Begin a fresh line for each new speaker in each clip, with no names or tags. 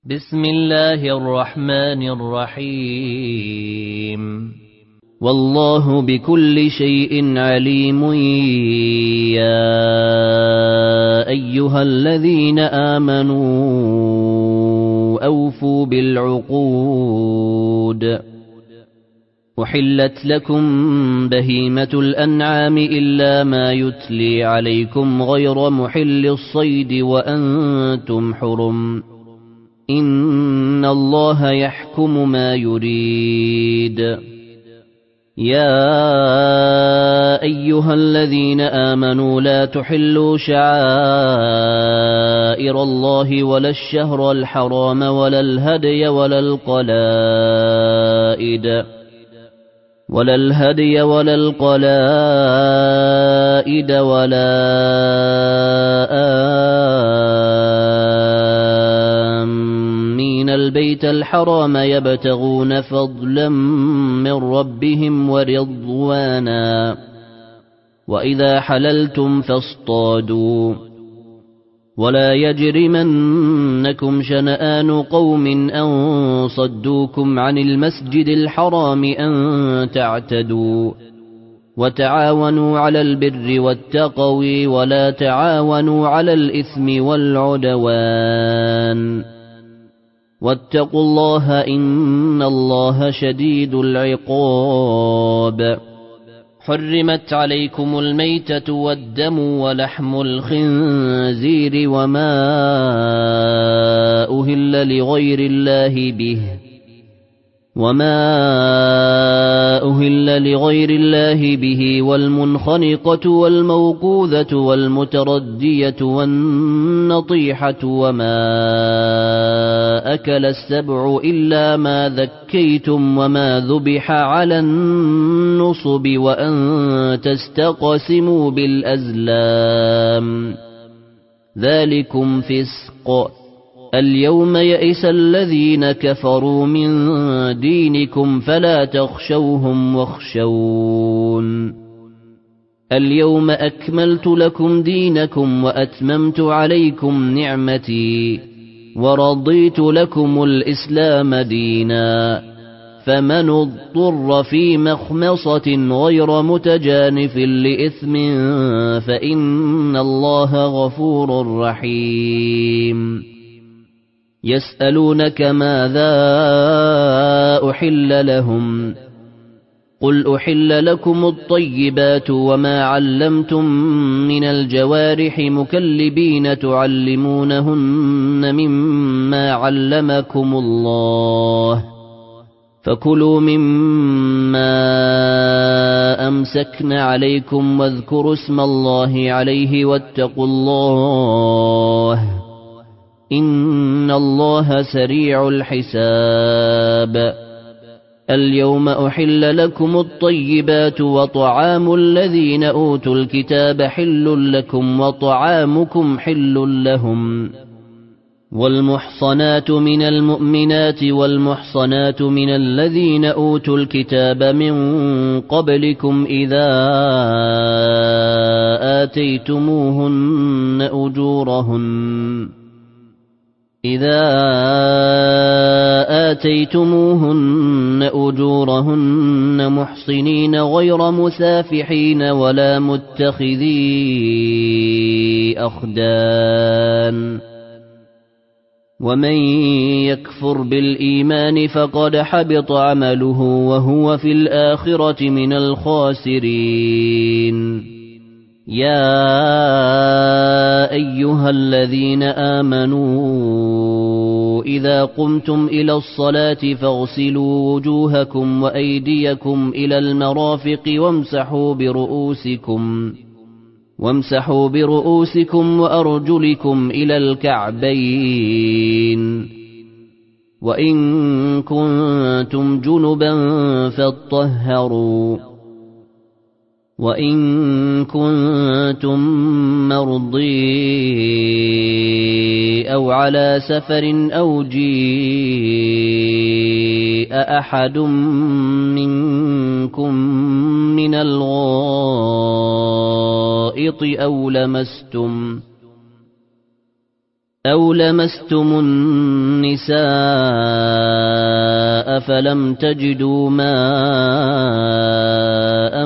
بسم الله الرحمن الرحيم والله بكل شيء عليم يا أيها الذين آمنوا أوفوا بالعقود أحلت لكم بهيمة الأنعام إلا ما يتلي عليكم غير محل الصيد وأنتم حرم إن الله يحكم ما يريد يا أيها الذين آمنوا لا تحلوا شعائر الله ولا الشهر الحرام ولا الهدي ولا القلائد ولا آمين البيت الحرام يبتغون فضلا من ربهم ورضوانا وإذا حللتم فاصطادوا ولا يجرمنكم شنآن قوم أن صدوكم عن المسجد الحرام أن تعتدوا وتعاونوا على البر والتقوى ولا تعاونوا على الإثم والعدوان واتقوا الله إن الله شديد العقاب حرمت عليكم الميتة والدم ولحم الخنزير وما أهل لغير الله به والمنخنقة والموقوذة والمتردية والنطيحة وما أكل السبع إلا ما ذكيتم وما ذبح على النصب وأن تستقسموا بالأزلام ذلكم فسق اليوم يئس الذين كفروا من دينكم فلا تخشوهم واخشون اليوم أكملت لكم دينكم وأتممت عليكم نعمتي ورضيت لكم الإسلام دينا فمن اضطر في مخمصة غير متجانف لإثم فإن الله غفور رحيم يسألونك ماذا أحل لهم قل أحل لكم الطيبات وما علمتم من الجوارح مكلبين تعلمونهن مما علمكم الله فكلوا مما أمسكن عليكم واذكروا اسم الله عليه واتقوا الله إن الله سريع الحساب اليوم أحل لكم الطيبات وطعام الذين أوتوا الكتاب حل لكم وطعامكم حل لهم والمحصنات من المؤمنات والمحصنات من الذين أوتوا الكتاب من قبلكم إذا آتيتموهن أجورهن محصنين غير مسافحين ولا متخذي أخدان ومن يكفر بالإيمان فقد حبط عمله وهو في الآخرة من الخاسرين يا أيها الذين آمنوا إذا قمتم إلى الصلاة فاغسلوا وجوهكم وأيديكم إلى المرافق وامسحوا برؤوسكم وأرجلكم إلى الكعبين وإن كنتم جنبا فاطهروا وإن كنتم مرضي أو على سفر أو جيء أحد منكم من الغائط أو لمستم النساء فلم تجدوا ماء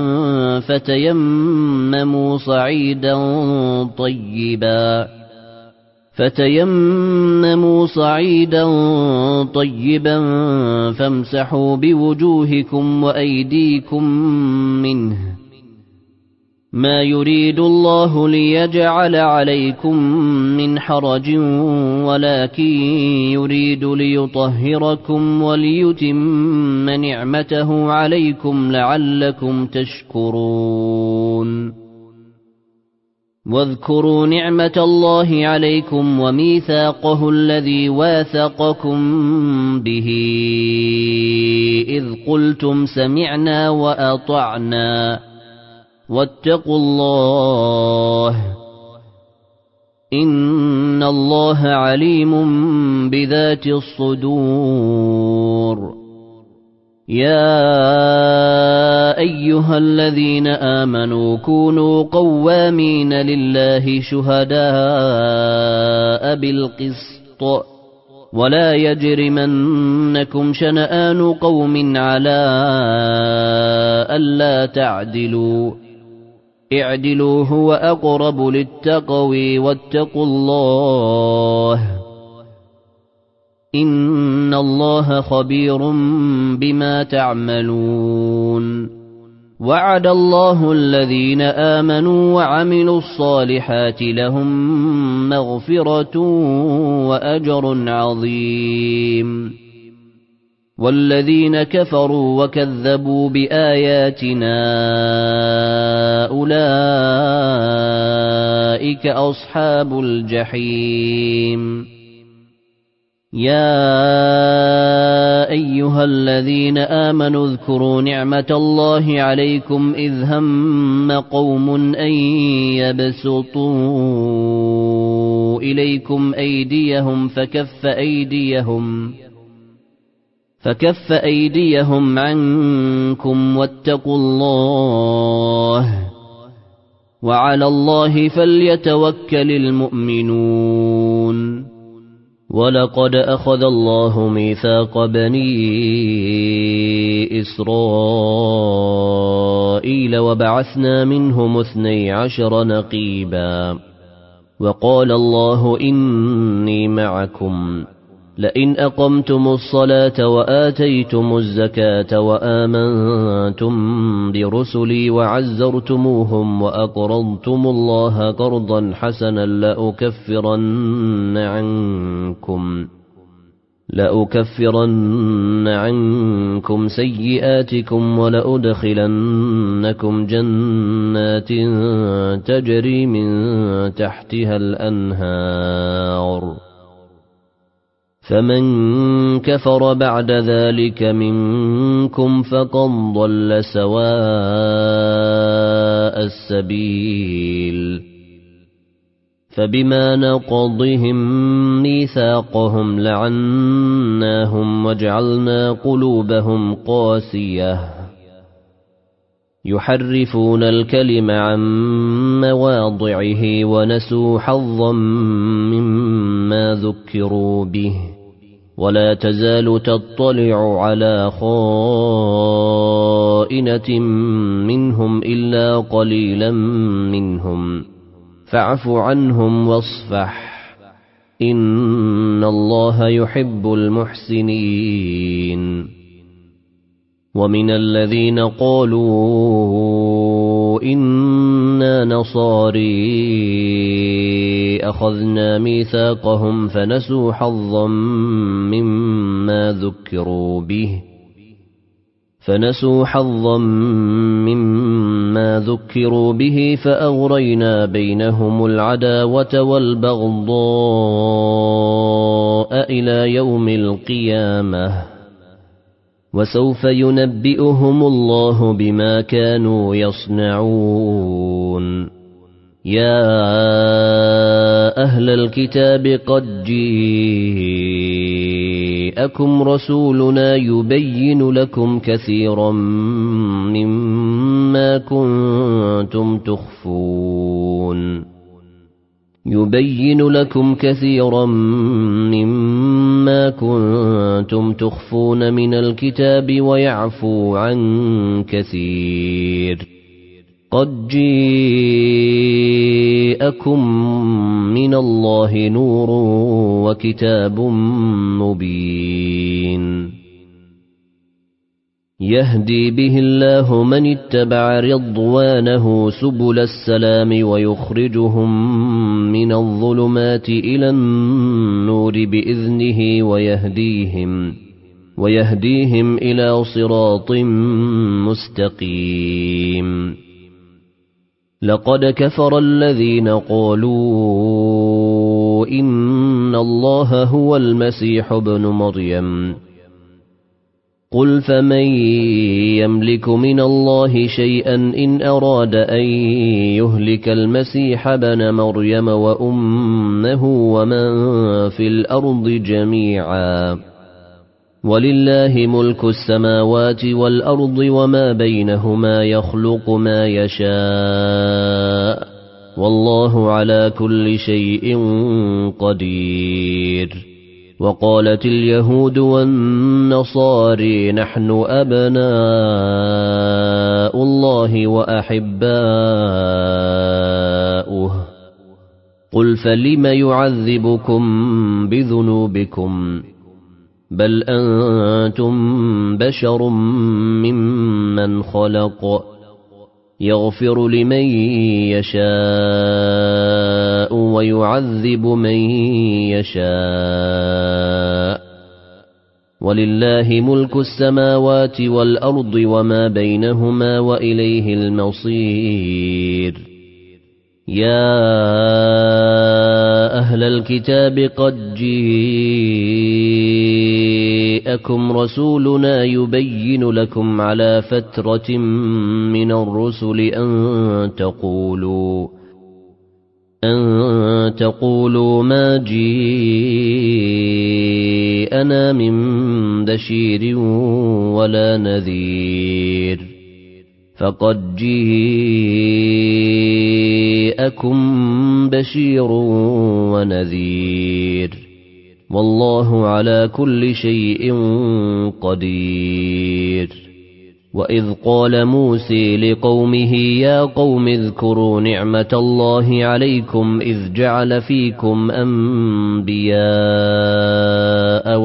فتيمموا صعيدا طيبا فامسحوا بوجوهكم وأيديكم منه ما يريد الله ليجعل عليكم من حرج ولكن يريد ليطهركم وليتم نعمته عليكم لعلكم تشكرون واذكروا نعمة الله عليكم وميثاقه الذي واثقكم به إذ قلتم سمعنا وأطعنا واتقوا الله إن الله عليم بذات الصدور يا أيها الذين آمنوا كونوا قوامين لله شهداء بالقسط ولا يجرمنكم شنآن قوم على ألا تعدلوا اعدلوا هو أقرب للتقوى واتقوا الله إن الله خبير بما تعملون وعد الله الذين آمنوا وعملوا الصالحات لهم مغفرة وأجر عظيم والذين كفروا وكذبوا بآياتنا أولئك أصحاب الجحيم يا أيها الذين آمنوا اذكروا نعمة الله عليكم إذ هم قوم أن يبسطوا إليكم أيديهم فكف أيديهم عنكم واتقوا الله وعلى الله فليتوكل المؤمنون ولقد أخذ الله ميثاق بني إسرائيل وبعثنا منهم 12 نقيبا وقال الله إني معكم لئن أقمتم الصلاة وآتيتم الزكاة وآمنتم برسلي وعزرتموهم وأقرضتم الله قرضا حسنا لأكفرن عنكم سيئاتكم ولأدخلنكم جنات تجري من تحتها الأنهار فمن كفر بعد ذلك منكم فقد ضل سواء السبيل فبما نقضهم ميثاقهم لعناهم وجعلنا قلوبهم قاسية يحرفون الكلم عن مواضعه ونسوا حظا مما ذكروا به ولا تزال تطلع على خائنة منهم إلا قليلا منهم فاعف عنهم واصفح إن الله يحب المحسنين ومن الذين قالوا إنا نصاري أخذنا ميثاقهم فنسوا حظا مما ذكروا به فأغرينا بينهم العداوة والبغضاء إلى يوم القيامة وسوف ينبئهم الله بما كانوا يصنعون يا أهل الكتاب قد جاءكم رسولنا يبين لكم كثيرا مما كنتم تخفون يبين لكم كثيرا مما كنتم تخفون من الكتاب ويعفو عن كثير. قد جاءكم من الله نور وكتاب مبين يهدي به الله من اتبع رضوانه سبل السلام ويخرجهم من الظلمات إلى النور بإذنه ويهديهم إلى صراط مستقيم. لقد كفر الذين قالوا إن الله هو المسيح ابن مريم قل فمن يملك من الله شيئا إن أراد أن يهلك المسيح ابن مريم وأمه ومن في الأرض جميعا ولله ملك السماوات والأرض وما بينهما يخلق ما يشاء والله على كل شيء قدير. وقالت اليهود والنصارى نحن أبناء الله وأحباؤه قل فلم يعذبكم بذنوبكم بل أنتم بشر ممن خلق يغفر لمن يشاء ويعذب من يشاء ولله ملك السماوات والأرض وما بينهما وإليه المصير. يا أهل الكتاب قد جاءكم رسولنا يبين لكم على فترة من الرسل أن تقولوا ما جاءنا من بشير ولا نذير فقد جاءكم بشير ونذير والله على كل شيء قدير. وإذ قال موسى لقومه يا قوم اذكروا نعمة الله عليكم إذ جعل فيكم أنبياء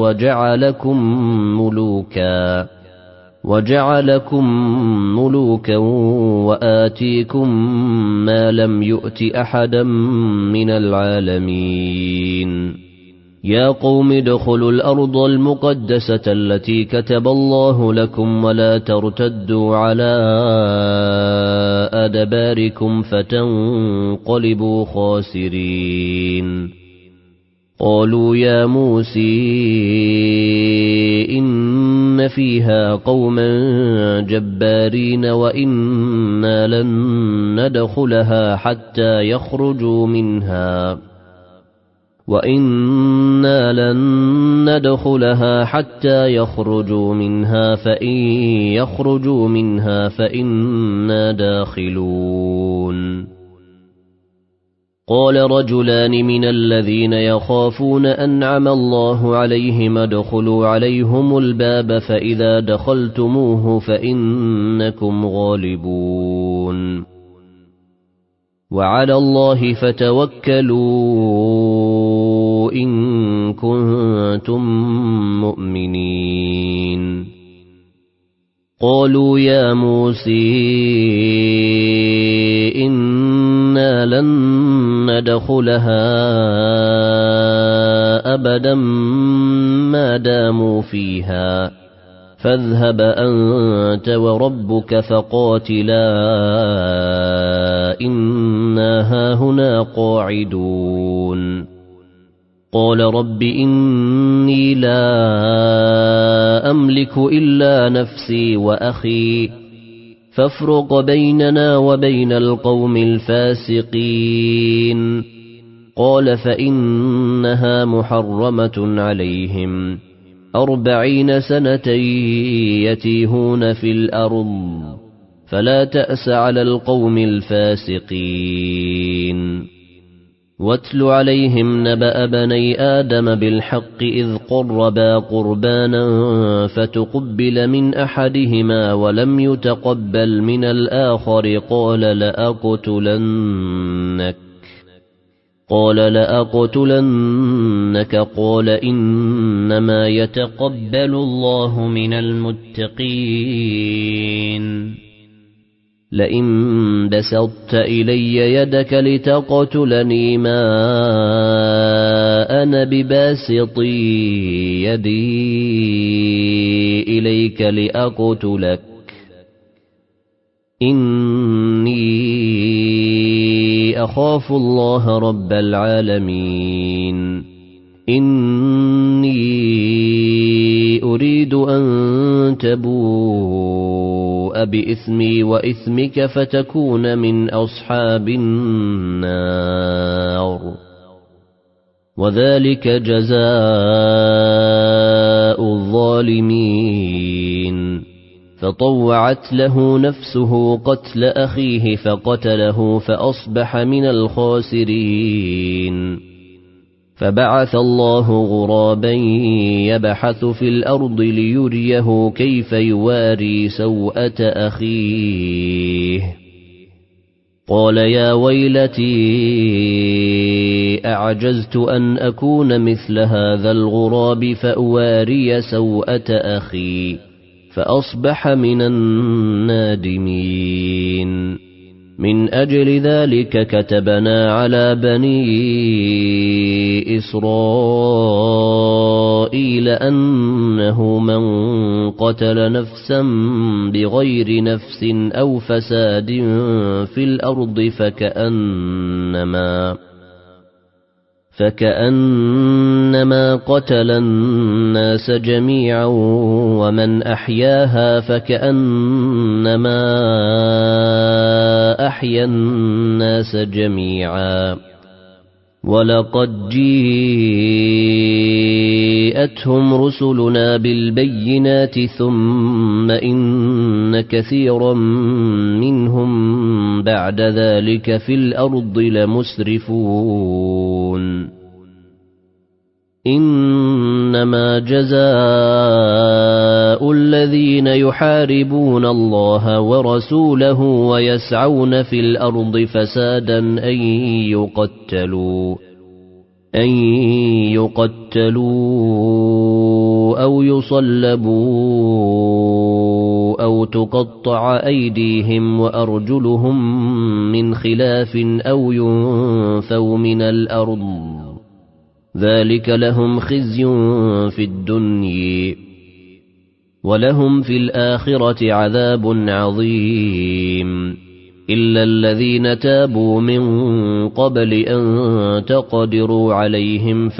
وجعلكم ملوكا وآتيكم ما لم يؤت أحدا من العالمين. يا قوم ادخلوا الأرض المقدسة التي كتب الله لكم ولا ترتدوا على أدباركم فتنقلبوا خاسرين. قالوا يا موسى إن فيها قوما جبارين وإنا لن ندخلها حتى يخرجوا منها فإن يخرجوا منها فإنا داخلون. قال رجلان من الذين يخافون أنعم الله عليهم ادخلوا عليهم الباب فإذا دخلتموه فإنكم غالبون وعلى الله فتوكلوا إن كنتم مؤمنين. قالوا يا موسى إنا لن ندخلها أبدا ما داموا فيها فاذهب أنت وربك فقاتلا إنا هاهنا قاعدون. قال رب إني لا أملك إلا نفسي وأخي فافرق بيننا وبين القوم الفاسقين. قال فإنها محرمة عليهم 40 سنة يتيهون في الأرض فلا تأس على القوم الفاسقين. واتل عليهم نبأ بني آدم بالحق إذ قربا قربانا فتقبل من أحدهما ولم يتقبل من الآخر قال لأقتلنك قال إنما يتقبل الله من المتقين لئن بسطت إلي يدك لتقتلني ما أنا بباسط يدي إليك لأقتلك إني أخاف الله رب العالمين إني أريد أن تبوء بإثمي وإثمك فتكون من أصحاب النار وذلك جزاء الظالمين فطوعت له نفسه قتل أخيه فقتله فأصبح من الخاسرين فبعث الله غرابا يبحث في الأرض ليريه كيف يواري سوءة أخيه قال يا ويلتي أعجزت أن أكون مثل هذا الغراب فأواري سوءة أخي فأصبح من النادمين من أجل ذلك كتبنا على بني إسرائيل أنه من قتل نفسا بغير نفس أو فساد في الأرض فكأنما قتل الناس جميعا ومن أحياها فكأنما أحيا الناس جميعا ولقد جاءتهم رسلنا بالبينات ثم إن كثيرا منهم بعد ذلك في الأرض لمسرفون إنما جزاء الذين يحاربون الله ورسوله ويسعون في الأرض فسادا أن يقتلوا أو يصلبوا أو تقطع أيديهم وأرجلهم من خلاف أو ينفوا من الأرض ذلك لهم خزي في الدنيا ولهم في الآخرة عذاب عظيم إلا الذين تابوا من قبل أن تقدروا عليهم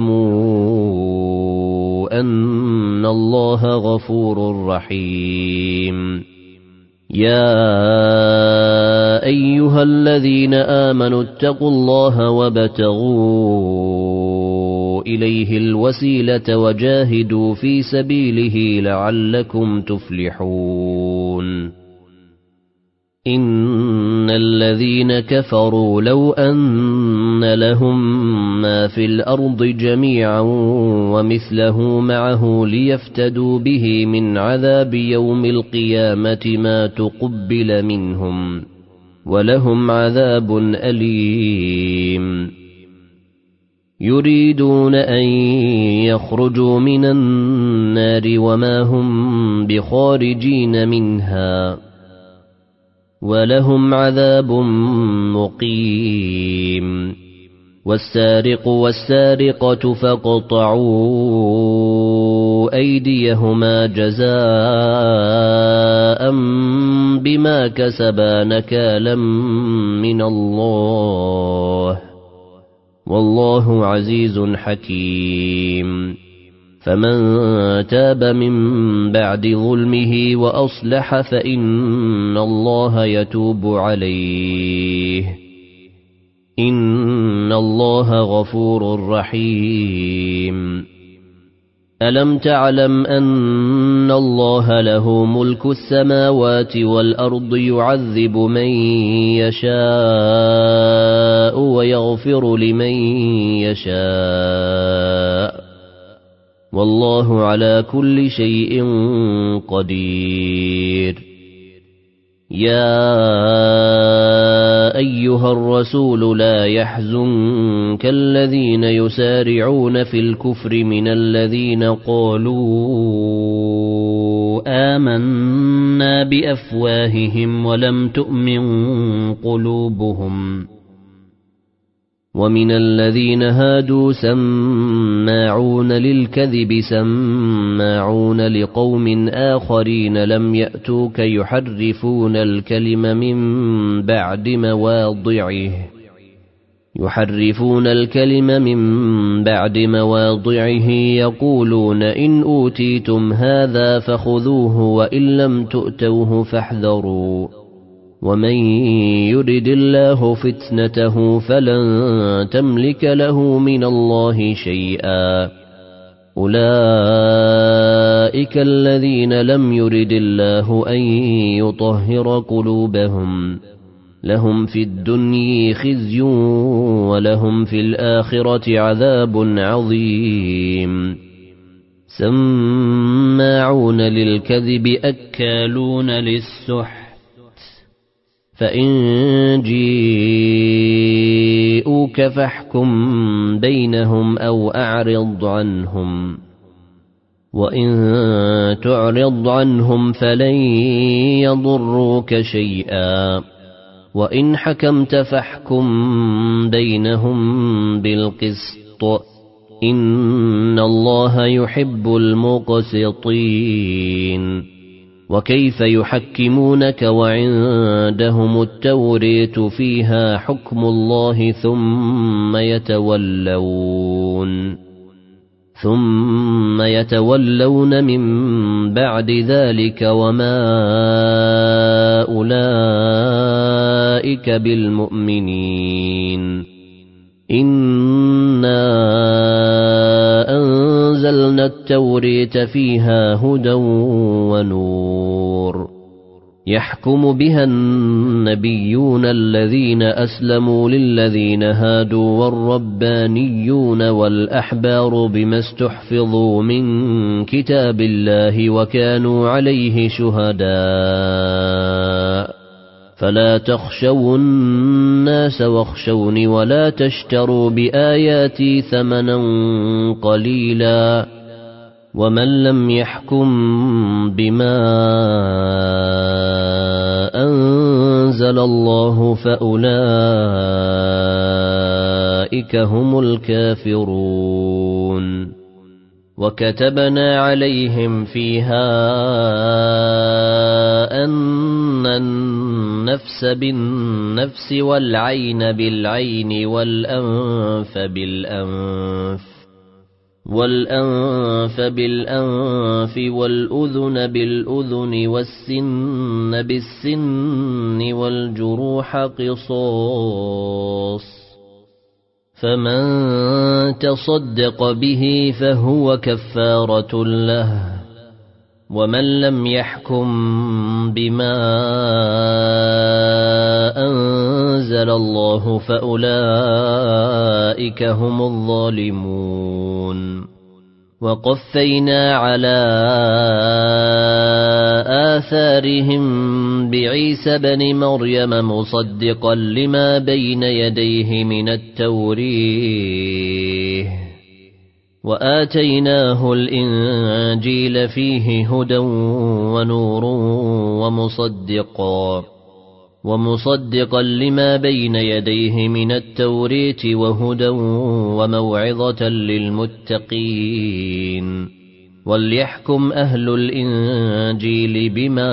فاعلموا أن الله غفور رحيم يا أيها الذين آمنوا اتقوا الله وابتغوا إليه الوسيلة وجاهدوا في سبيله لعلكم تفلحون إن الذين كفروا لو أن لهم ما في الأرض جميعا ومثله معه ليفتدوا به من عذاب يوم القيامة ما تقبل منهم ولهم عذاب أليم يريدون أن يخرجوا من النار وما هم بخارجين منها ولهم عذاب مقيم والسارق والسارقة فاقطعوا أيديهما جزاء بما كسبا نكالا من الله والله عزيز حكيم فمن تاب من بعد ظلمه وأصلح فإن الله يتوب عليه إن الله غفور رحيم ألم تعلم أن الله له ملك السماوات والأرض يعذب من يشاء ويغفر لمن يشاء والله على كل شيء قدير يا أيها الرسول لا يحزنك الذين يسارعون في الكفر من الذين قالوا آمنا بأفواههم ولم تؤمن قلوبهم ومن الذين هادوا سماعون للكذب سماعون لقوم آخرين لم يأتوك يحرفون الكلم من بعد مواضعه يقولون إن أوتيتم هذا فخذوه وإن لم تؤتوه فاحذروا ومن يرد الله فتنته فلن تملك له من الله شيئا أولئك الذين لم يرد الله أن يطهر قلوبهم لهم في الدنيا خزي ولهم في الآخرة عذاب عظيم سماعون للكذب أكالون للسحت فإن جيءوك فاحكم بينهم أو أعرض عنهم وإن تعرض عنهم فلن يضروك شيئا وإن حكمت فاحكم بينهم بالقسط إن الله يحب المقسطين وكيف يحكمونك وعندهم التوريت فيها حكم الله ثم يتولون من بعد ذلك وما أولئك بالمؤمنين إنا أنزلنا التوريت فيها هدى ونور يحكم بها النبيون الذين أسلموا للذين هادوا والربانيون والأحبار بما استحفظوا من كتاب الله وكانوا عليه شهداء فلا تخشوا الناس واخشوني ولا تشتروا بآياتي ثمنا قليلا ومن لم يحكم بما أنزل الله فأولئك هم الكافرون وكتبنا عليهم فيها أن النفس بالنفس والعين بالعين والأنف بالأنف والأذن بالأذن والسن بالسن والجروح قصاص فمن تصدق به فهو كفارة له ومن لم يحكم بما أنزل الله فأولئك هم الظالمون وقفينا على آثارهم بعيسى بن مريم مصدقا لما بين يديه من التوريه وآتيناه الإنجيل فيه هدى ونور ومصدقا لما بين يديه من التوريت وهدى وموعظة للمتقين وليحكم أهل الإنجيل بما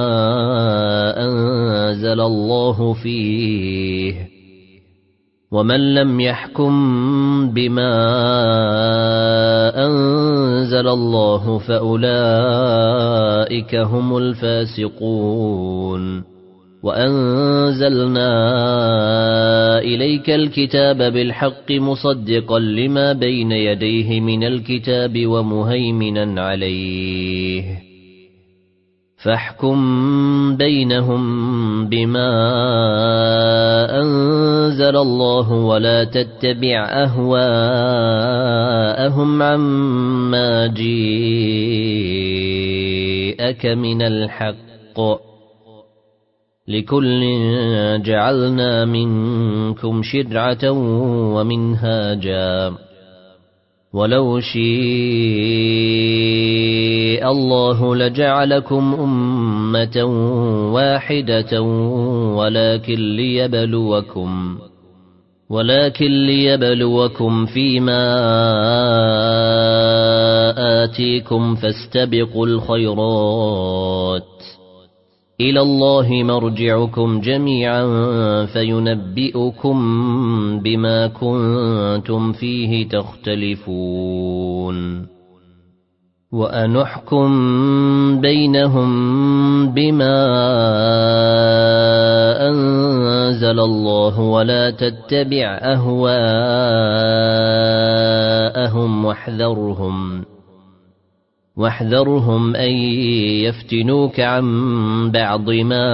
أنزل الله فيه ومن لم يحكم بما أنزل الله فأولئك هم الفاسقون وأنزلنا إليك الكتاب بالحق مصدقا لما بين يديه من الكتاب ومهيمنا عليه فاحكم بينهم بما أنزل الله ولا تتبع أهواءهم عما جاءك من الحق لكل جعلنا منكم شرعة ومنهاجا ولو شاء الله لجعلكم أمة واحدة ولكن ليبلوكم فيما آتيكم فاستبقوا الخيرات إلى الله مرجعكم جميعا فينبئكم بما كنتم فيه تختلفون وأنحكم بينهم بما أنزل الله ولا تتبع أهواءهم واحذرهم أن يفتنوك عن بعض ما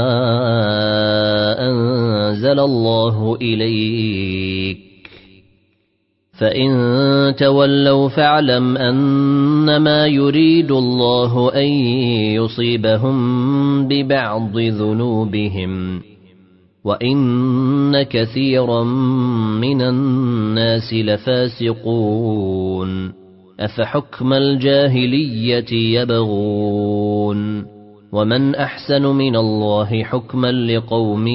أنزل الله إليك فإن تولوا فاعلم أنما يريد الله أن يصيبهم ببعض ذنوبهم وإن كثيرا من الناس لفاسقون أفحكم الجاهلية يبغون ومن أحسن من الله حكما لقوم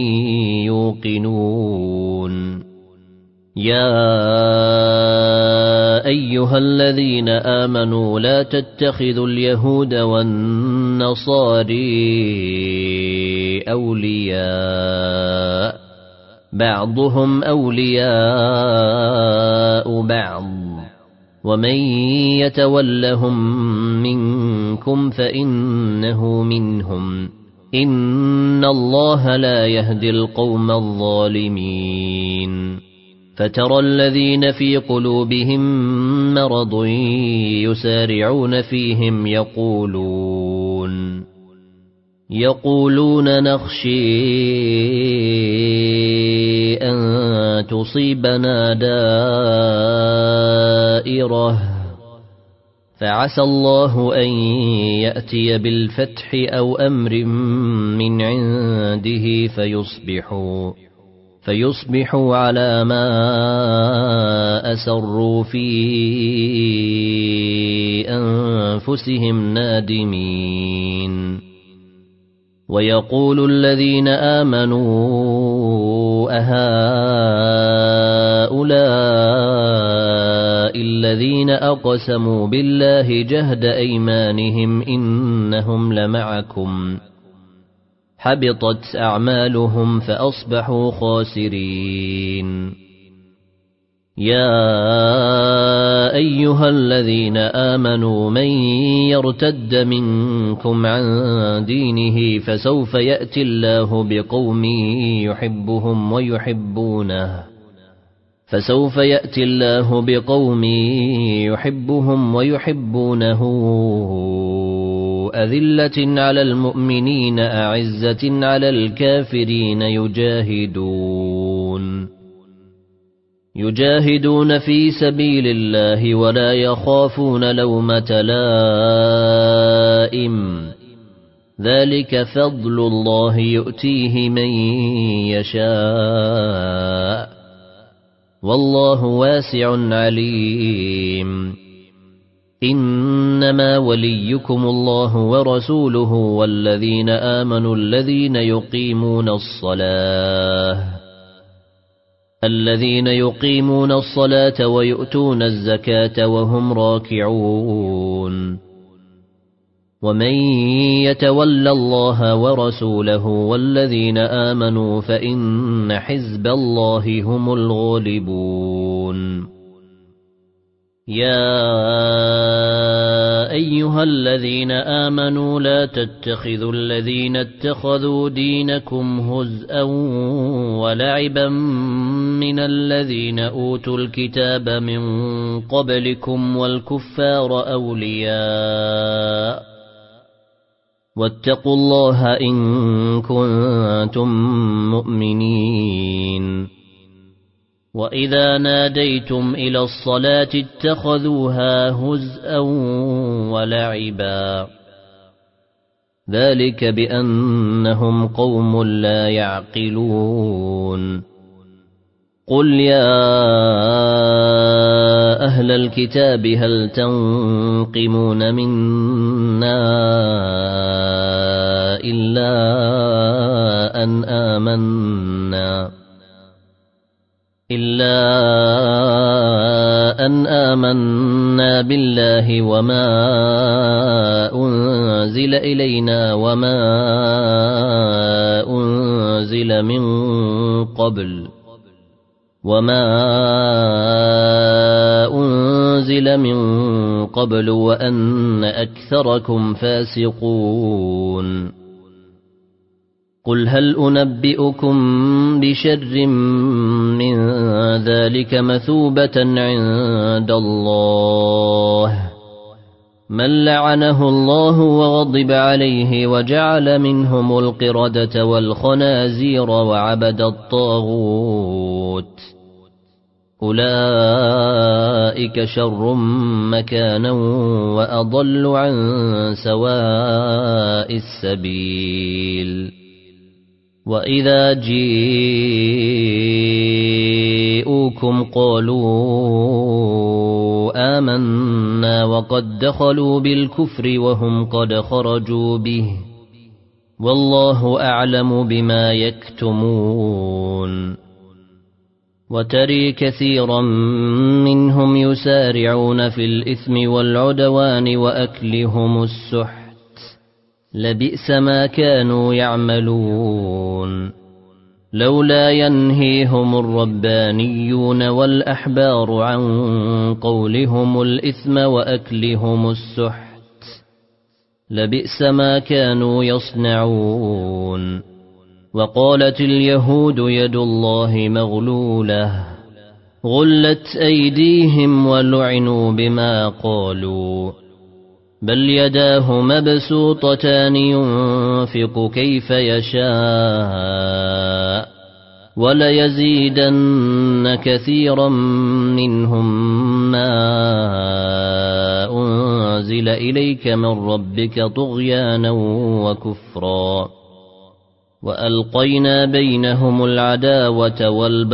يوقنون يا أيها الذين آمنوا لا تتخذوا اليهود والنصارى أولياء بعضهم أولياء بعض ومن يتولهم منكم فإنه منهم إن الله لا يهدي القوم الظالمين فترى الذين في قلوبهم مرض يسارعون فيهم يقولون نخشي أن تصيبنا دائرة فعسى الله أن يأتي بالفتح أو أمر من عنده فيصبحوا على ما أسروا في أنفسهم نادمين ويقول الذين آمنوا أهؤلاء الذين أقسموا بالله جهد أيمانهم إنهم لمعكم حبطت أعمالهم فأصبحوا خاسرين يا أيها الذين آمنوا من يرتد منكم عن دينه فسوف يأتي الله بقوم يحبهم ويحبونه أذلة على المؤمنين أعزة على الكافرين يجاهدون في سبيل الله ولا يخافون لومة لائم ذلك فضل الله يؤتيه من يشاء والله واسع عليم إنما وليكم الله ورسوله والذين آمنوا الذين يقيمون الصلاة ويؤتون الزكاة وهم راكعون ومن يتول الله ورسوله والذين آمنوا فإن حزب الله هم الغالبون يا أيها الذين آمنوا لا تتخذوا الذين اتخذوا دينكم هزءا ولعبا من الذين أوتوا الكتاب من قبلكم والكفار أولياء واتقوا الله إن كنتم مؤمنين وإذا ناديتم إلى الصلاة اتخذوها هزءا ولعبا ذلك بأنهم قوم لا يعقلون قل يا أهل الكتاب هل تنقمون منا إلا أن آمنا بالله وما أنزل إلينا وما أنزل من قبل وأن أكثركم فاسقون قل هل أنبئكم بشر من ذلك مثوبة عند الله من لعنه الله وغضب عليه وجعل منهم القردة والخنازير وعبد الطاغوت أولئك شر مكانا وأضل عن سواء السبيل وإذا جيءوكم قالوا آمنا وقد دخلوا بالكفر وهم قد خرجوا به والله أعلم بما يكتمون وتري كثيرا منهم يسارعون في الإثم والعدوان وأكلهم السحت لبئس ما كانوا يعملون لولا ينهيهم الربانيون والأحبار عن قولهم الإثم وأكلهم السحت لبئس ما كانوا يصنعون وقالت اليهود يد الله مغلولة غلت أيديهم ولعنوا بما قالوا بل يداه مبسوطتان ينفق كيف يشاء وليزيدن كثيرا منهم ما أنزل إليك من ربك طغيانا وكفرا وألقينا بينهم العداوة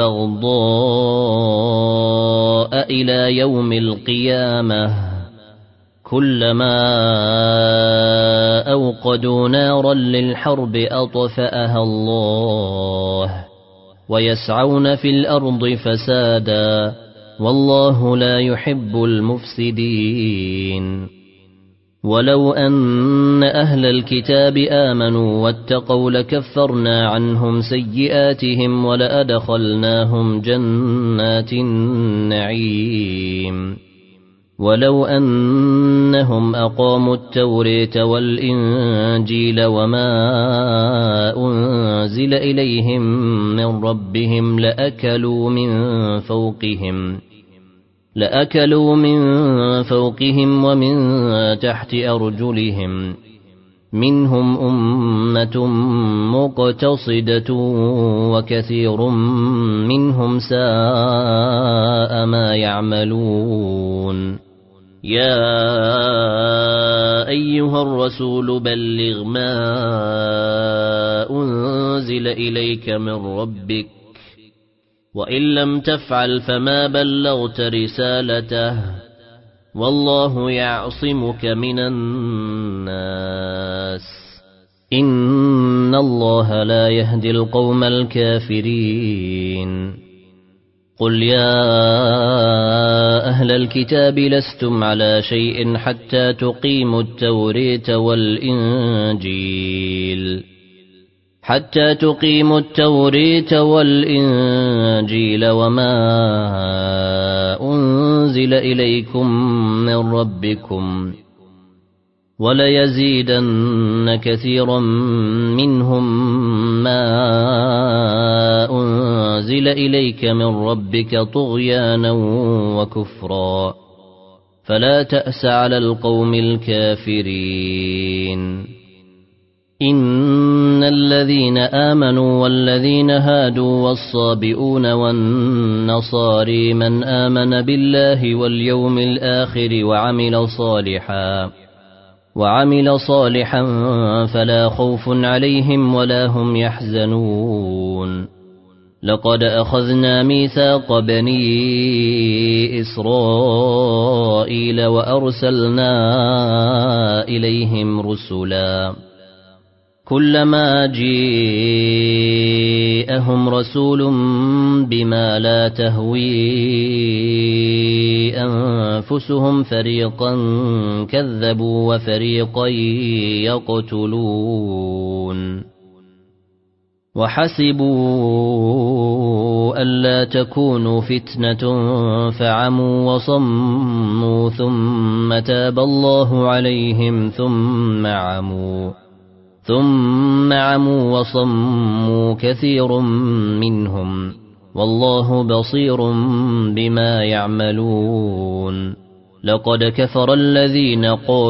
والبغضاء إلى يوم القيامة كلما أوقدوا نارا للحرب أطفأها الله ويسعون في الأرض فسادا والله لا يحب المفسدين ولو أن أهل الكتاب آمنوا واتقوا لكفرنا عنهم سيئاتهم ولأدخلناهم جنات النعيم ولو أنهم أقاموا التوراة والإنجيل وما أنزل إليهم من ربهم لأكلوا من فوقهم ومن تحت أرجلهم منهم أمة مقتصدة وكثير منهم ساء ما يعملون يا أيها الرسول بلغ ما أنزل إليك من ربك وإن لم تفعل فما بلغت رسالته والله يعصمك من الناس إن الله لا يهدي القوم الكافرين قل يا أهل الكتاب لستم على شيء حتى تقيموا التوراة والإنجيل وما أنزل إليكم من ربكم وليزيدن كثيرا منهم ما أنزل إليك من ربك طغيانا وكفرا فلا تأس على القوم الكافرين إن الذين آمنوا والذين هادوا والصابئون والنصاري من آمن بالله واليوم الآخر وعمل صالحا فلا خوف عليهم ولا هم يحزنون لقد أخذنا ميثاق بني إسرائيل وأرسلنا إليهم رسلا كلما جاءهم رسول بما لا تهوي أنفسهم فريقا كذبوا وفريقا يقتلون وحسبوا ألا تكونوا فتنة فعموا وصموا ثم تاب الله عليهم ثم عموا وصموا كثير منهم والله بصير بما يعملون لقد كفر الذين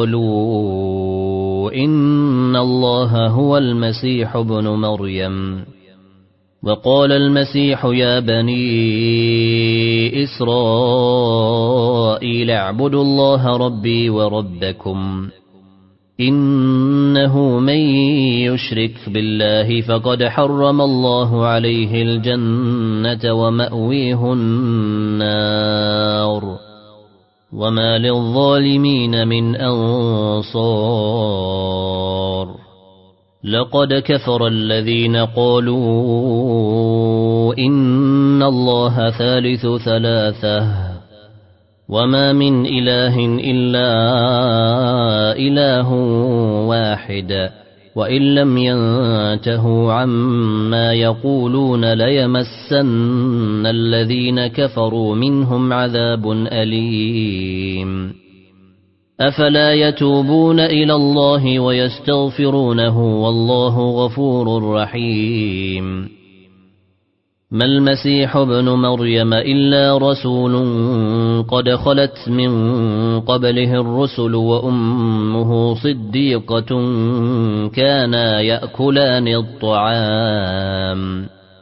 قالوا إن الله هو المسيح ابن مريم وقال المسيح يا بني إسرائيل اعبدوا الله ربي وربكم إنه من يشرك بالله فقد حرم الله عليه الجنة ومأويه النار وما للظالمين من أنصار لقد كفر الذين قالوا إن الله ثالث ثلاثة وما من إله إلا إله واحد وإن لم ينتهوا عما يقولون ليمسن الذين كفروا منهم عذاب أليم أفلا يتوبون إلى الله ويستغفرونه والله غفور رحيم ما المسيح ابن مريم إلا رسول قد خلت من قبله الرسل وأمه صديقة كانا يأكلان الطعام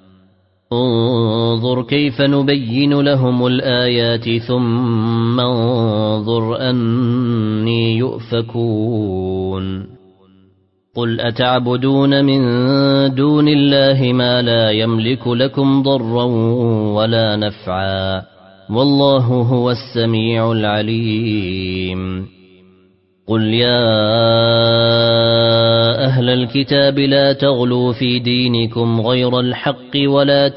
انظر كيف نبين لهم الآيات ثم انظر أني يؤفكون قل أتعبدون من دون الله ما لا يملك لكم ضرا ولا نفعا والله هو السميع العليم قل يا أهل الكتاب لا تغلوا في دينكم غير الحق ولا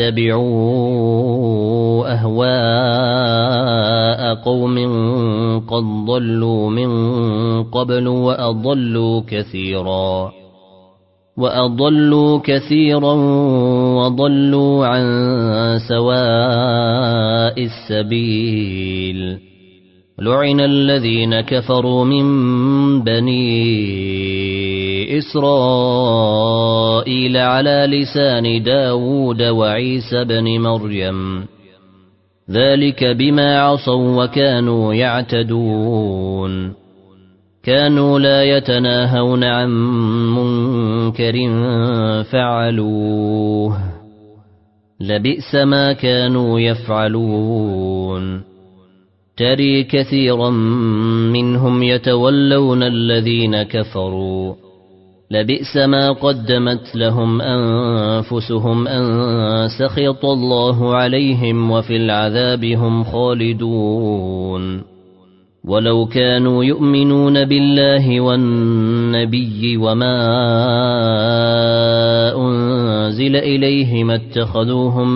تتبعوا أهواء قوم قد ضلوا من قبل وأضلوا كثيرا وضلوا عن سواء السبيل لعن الذين كفروا من بني إسرائيل على لسان داود وعيسى بن مريم ذلك بما عصوا وكانوا يعتدون كانوا لا يتناهون عن منكر فعلوه لبئس ما كانوا يفعلون ترى كثيرا منهم يتولون الذين كفروا لبئس ما قدمت لهم أنفسهم أن سخط الله عليهم وفي العذاب هم خالدون ولو كانوا يؤمنون بالله والنبي وما أنزل إليهم اتخذوهم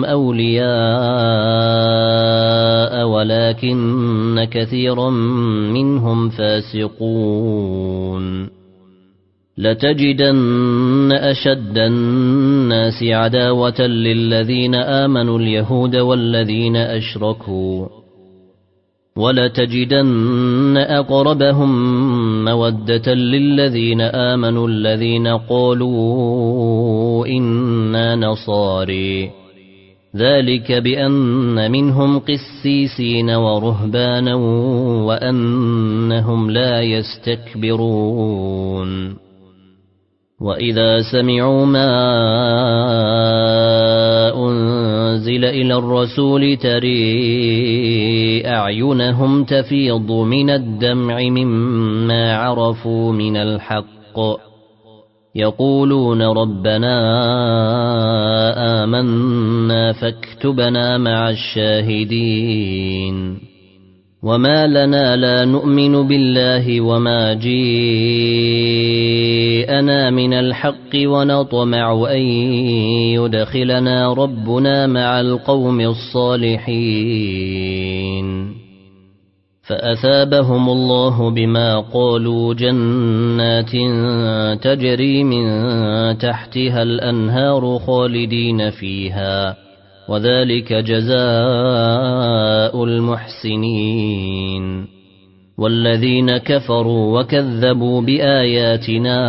أولياء ولكن كثيرا منهم فاسقون لتجدن أشد الناس عداوة للذين آمنوا اليهود والذين أشركوا ولتجدن أقربهم مودة للذين آمنوا الذين قالوا إنا نصاري ذلك بأن منهم قسيسين ورهبانا وأنهم لا يستكبرون وإذا سمعوا ما أنزل إلى الرسول ترى أعينهم تفيض من الدمع مما عرفوا من الحق يقولون ربنا آمنا فاكتبنا مع الشاهدين وما لنا لا نؤمن بالله وما جاءنا من الحق ونطمع أن يدخلنا ربنا مع القوم الصالحين فأثابهم الله بما قالوا جنات تجري من تحتها الأنهار خالدين فيها وذلك جزاء المحسنين والذين كفروا وكذبوا بآياتنا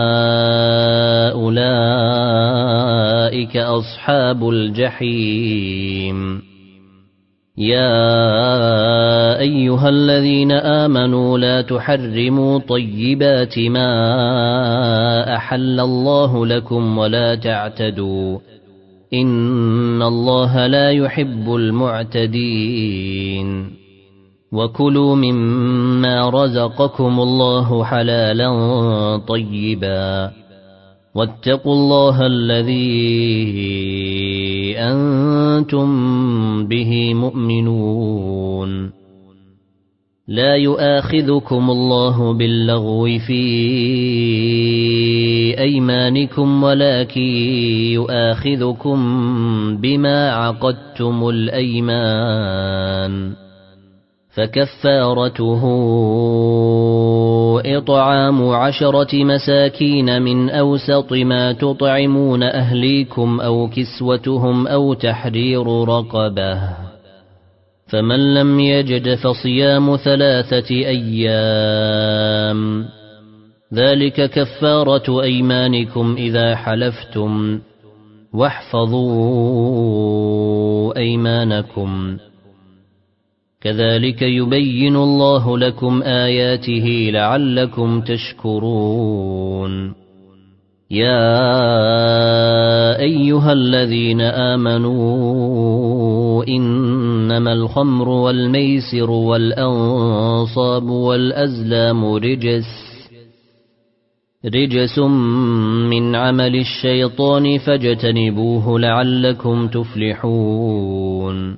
أولئك أصحاب الجحيم يا أيها الذين آمنوا لا تحرموا طيبات ما أحل الله لكم ولا تعتدوا إن الله لا يحب المعتدين وكلوا مما رزقكم الله حلالا طيبا واتقوا الله الذي أنتم به مؤمنون لا يؤاخذكم الله باللغو في أيمانكم ولكن يؤاخذكم بما عقدتم الأيمان فكفارته إطعام 10 مساكين من أوسط ما تطعمون أهليكم أو كسوتهم أو تحرير رقبة فمن لم يجد فصيام 3 أيام ذلك كفارة أيمانكم إذا حلفتم واحفظوا أيمانكم كذلك يبين الله لكم آياته لعلكم تشكرون يا أيها الذين آمنوا إنما الخمر والميسر والأنصاب والأزلام رجس من عمل الشيطان فاجتنبوه لعلكم تفلحون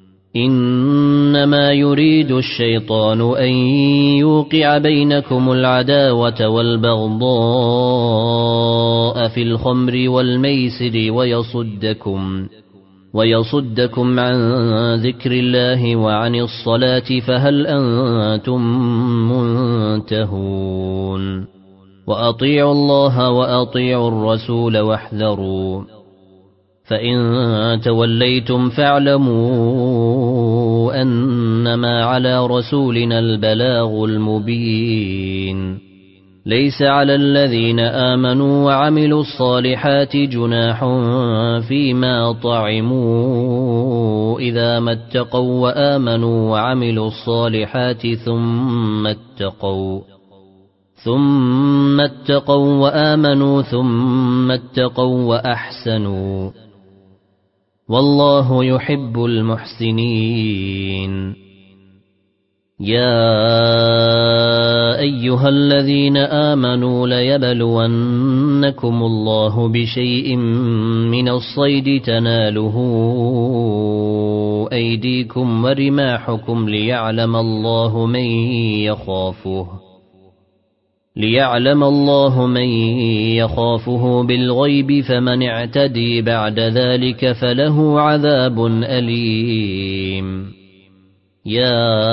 إنما يريد الشيطان أن يوقع بينكم العداوة والبغضاء في الخمر والميسر ويصدكم عن ذكر الله وعن الصلاة فهل أنتم منتهون وأطيعوا الله وأطيعوا الرسول واحذروا فإن توليتم فاعلموا أنما على رسولنا البلاغ المبين ليس على الذين آمنوا وعملوا الصالحات جناح فيما طعموا إذا ما اتقوا وآمنوا وعملوا الصالحات ثم اتقوا وآمنوا ثم اتقوا وأحسنوا والله يحب المحسنين يا أيها الذين آمنوا ليبلونكم الله بشيء من الصيد تناله أيديكم ورماحكم ليعلم الله من يخافه بالغيب فمن اعتدي بعد ذلك فله عذاب أليم يا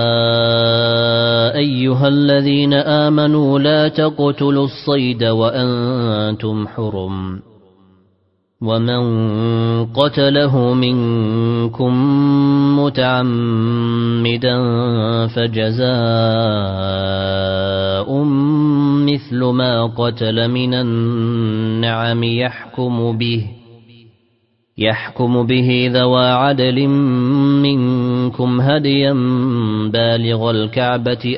أيها الذين آمنوا لا تقتلوا الصيد وأنتم حرم ومن قتله منكم متعمدا فجزاء مثل ما قتل من النعم يحكم به ذوى عدل منكم هديا بالغ الكعبة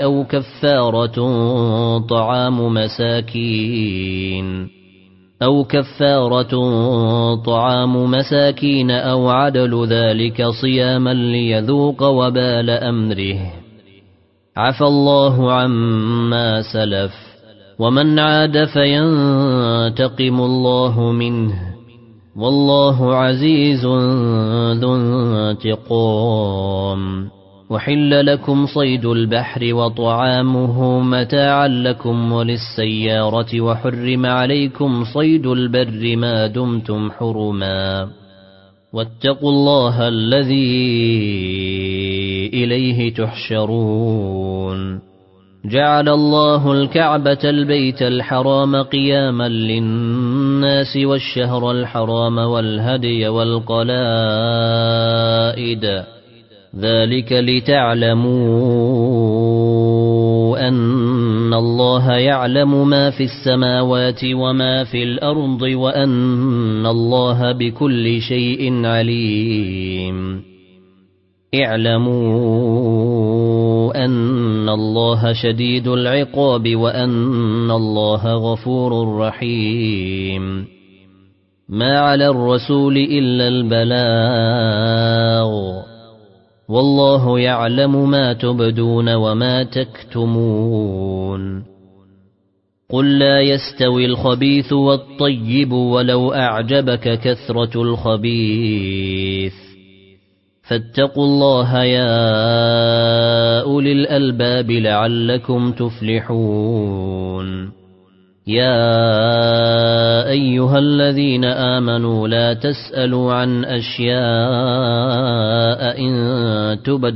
أو كفارة طعام مساكين أو عدل ذلك صياما ليذوق وبال أمره. عفى الله عما سلف ومن عاد فينتقم الله منه والله عزيز ذو انتقام. وحل لكم صيد البحر وطعامه متاعا لكم وللسيارة وحرم عليكم صيد البر ما دمتم حرما واتقوا الله الذي إليه تحشرون. جعل الله الكعبة البيت الحرام قياما للناس والشهر الحرام والهدي والقلائد ذلك لتعلموا أن الله يعلم ما في السماوات وما في الأرض وأن الله بكل شيء عليم. اعلموا أن الله شديد العقاب وأن الله غفور رحيم. ما على الرسول إلا البلاغ والله يعلم ما تبدون وما تكتمون. قل لا يستوي الخبيث والطيب ولو أعجبك كثرة الخبيث فاتقوا الله يا أولي الألباب لعلكم تفلحون. يا أيها الذين آمنوا لا تسألوا عن أشياء إن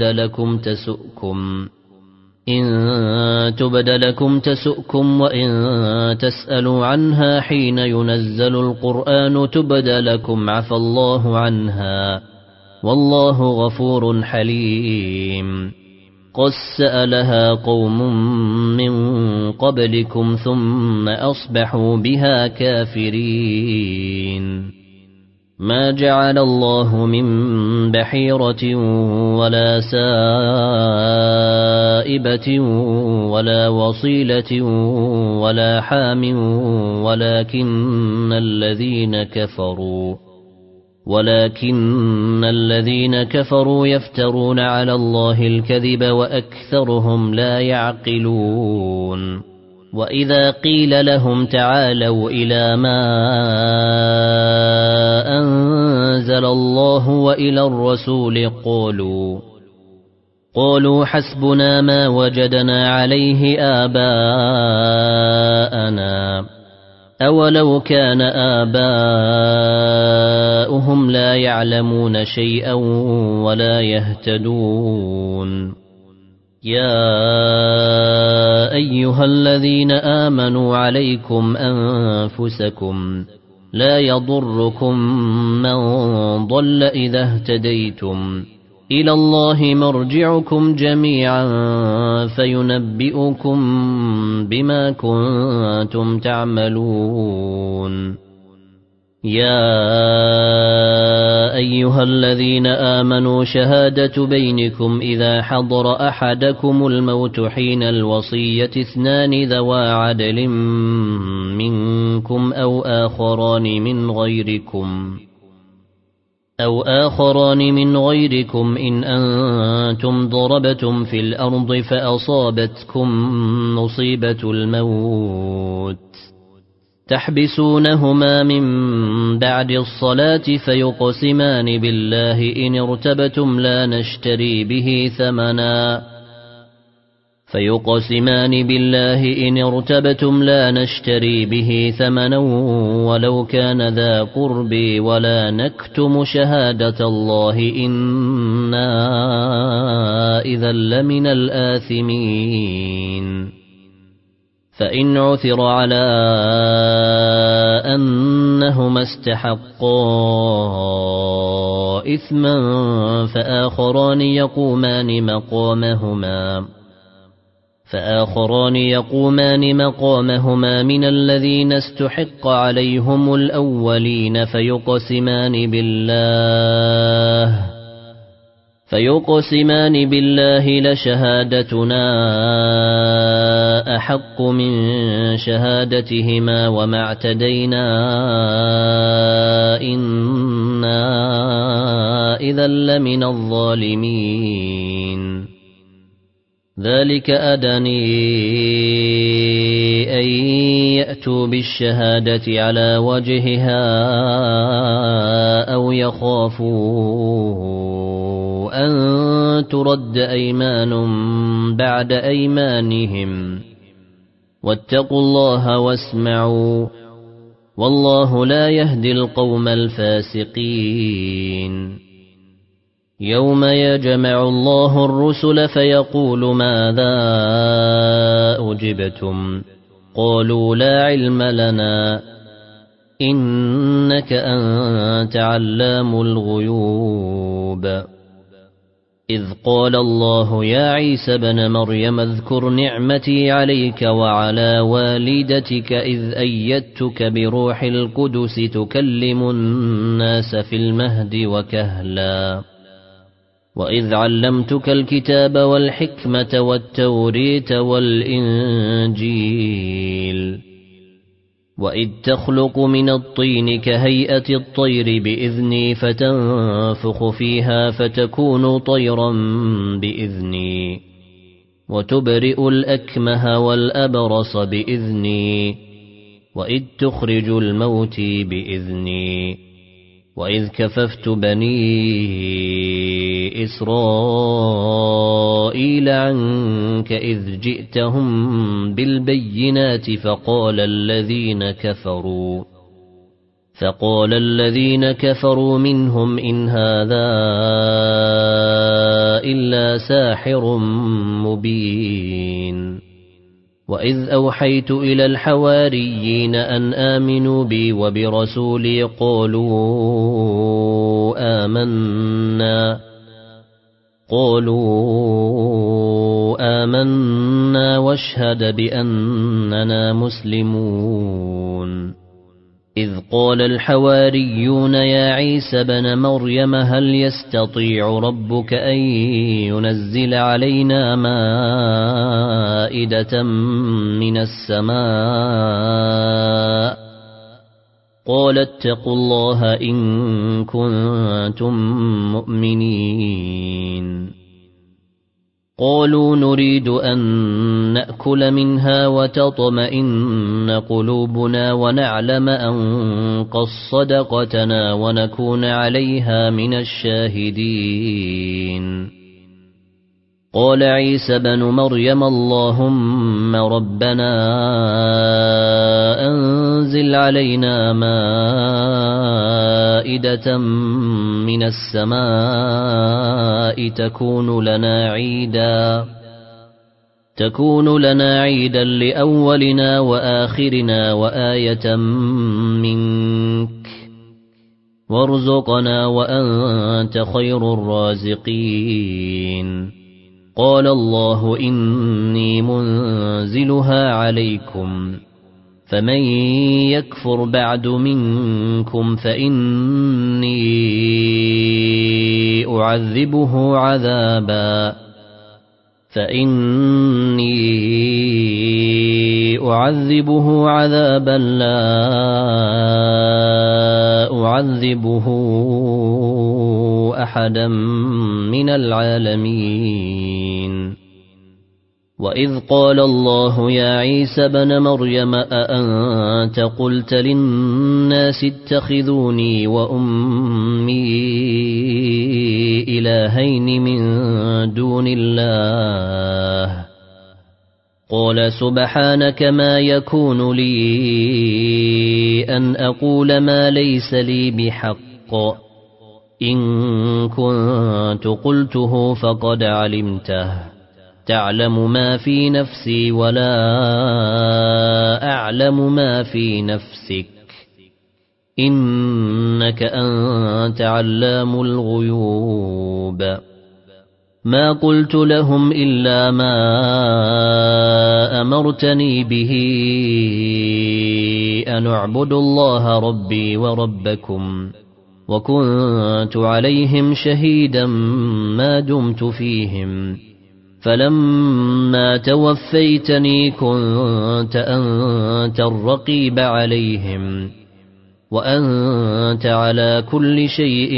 تبد لكم تسؤكم وإن تسألوا عنها حين ينزل القرآن تبد لكم عفى الله عنها والله غفور حليم. قد سألها قوم من قبلكم ثم أصبحوا بها كافرين. ما جعل الله من بحيرة ولا سائبة ولا وصيلة ولا حام ولكن الذين كفروا يفترون على الله الكذب وأكثرهم لا يعقلون. وإذا قيل لهم تعالوا إلى ما أنزل الله وإلى الرسول قالوا حسبنا ما وجدنا عليه آباءنا أولو كان آباؤهم لا يعلمون شيئا ولا يهتدون. يا أيها الذين آمنوا عليكم أنفسكم لا يضركم من ضل إذا اهتديتم إلى الله مرجعكم جميعا فينبئكم بما كنتم تعملون. يا أيها الذين آمنوا شهادة بينكم إذا حضر أحدكم الموت حين الوصية 2 ذوى عدل منكم أو آخران من غيركم إن أنتم ضربتم في الأرض فأصابتكم مصيبة الموت تحبسونهما من بعد الصلاة فيقسمان بالله إن ارتبتم لا نشتري به ثمنا ولو كان ذا قرب ولا نكتم شهادة الله إنا إذا لمن الآثمين. فإن عثر على أن أنهما استحقا إثما فآخران يقومان مقامهما من الذين استحق عليهم الأولين فيقسمان بالله لشهادتنا أحق من شهادتهما وما اعتدينا إنا إذا لمن الظالمين ذلك أدني أن يأتوا بالشهادة على وجهها أو يخافوا أن ترد أيمان بعد أيمانهم واتقوا الله واسمعوا والله لا يهدي القوم الفاسقين يوم يجمع الله الرسل فيقول ماذا أجبتم قالوا لا علم لنا إنك أنت علام الغيوب إذ قال الله يا عيسى بن مريم اذكر نعمتي عليك وعلى والدتك إذ أيدتك بروح القدس تكلم الناس في المهد وكهلا وإذ علمتك الكتاب والحكمة والتوريت والإنجيل وإذ تخلق من الطين كهيئة الطير بإذني فتنفخ فيها فتكون طيرا بإذني وتبرئ الأكمه والأبرص بإذني وإذ تخرج الموت بإذني وإذ كففت بني إسرائيل عنك إذ جئتهم بالبينات فقال الذين كفروا منهم إن هذا إلا ساحر مبين وإذ أوحيت إلى الحواريين أن آمنوا بي وبرسولي قالوا آمنا واشهد بأننا مسلمون إذ قال الحواريون يا عيسى بن مريم هل يستطيع ربك أن ينزل علينا مائدة من السماء قال اتقوا الله إن كنتم مؤمنين قالوا نريد أن نأكل منها وتطمئن قلوبنا ونعلم أن قد صدقتنا ونكون عليها من الشاهدين قال عيسى بن مريم اللهم ربنا أنزل علينا مائدة من السماء تكون لنا عيدا لأولنا وآخرنا وآية منك وارزقنا وأنت خير الرازقين قال الله إني منزلها عليكم فمن يكفر بعد منكم فإني أعذبه عذابا لا أعذبه أحدا من العالمين وإذ قال الله يا عيسى بن مريم أأنت قلت للناس اتخذوني وأمي إلهين من دون الله قال سبحانك ما يكون لي أن أقول ما ليس لي بحق إن كنت قلته فقد علمته تعلم ما في نفسي ولا أعلم ما في نفسك إنك أنت علام الغيوب ما قلت لهم إلا ما أمرتني به أن اعبدوا الله ربي وربكم وكنت عليهم شهيدا ما دمت فيهم فلما توفيتني كنت أنت الرقيب عليهم وأنت على كل شيء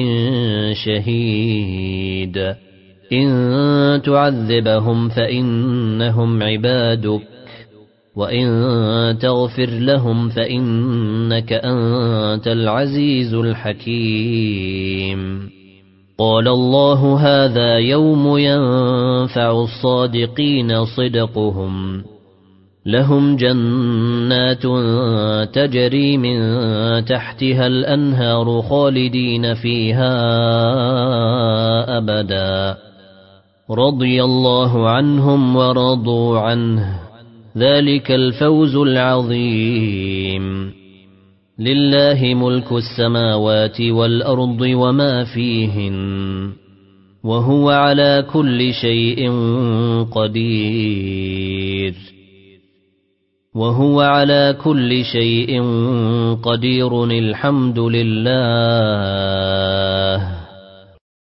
شهيد إن تعذبهم فإنهم عبادك وإن تغفر لهم فإنك أنت العزيز الحكيم قال الله هذا يوم ينفع الصادقين صدقهم لهم جنات تجري من تحتها الأنهار خالدين فيها أبدا رضي الله عنهم ورضوا عنه ذلك الفوز العظيم لله ملك السماوات والأرض وما فيهن وهو على كل شيء قدير الحمد لله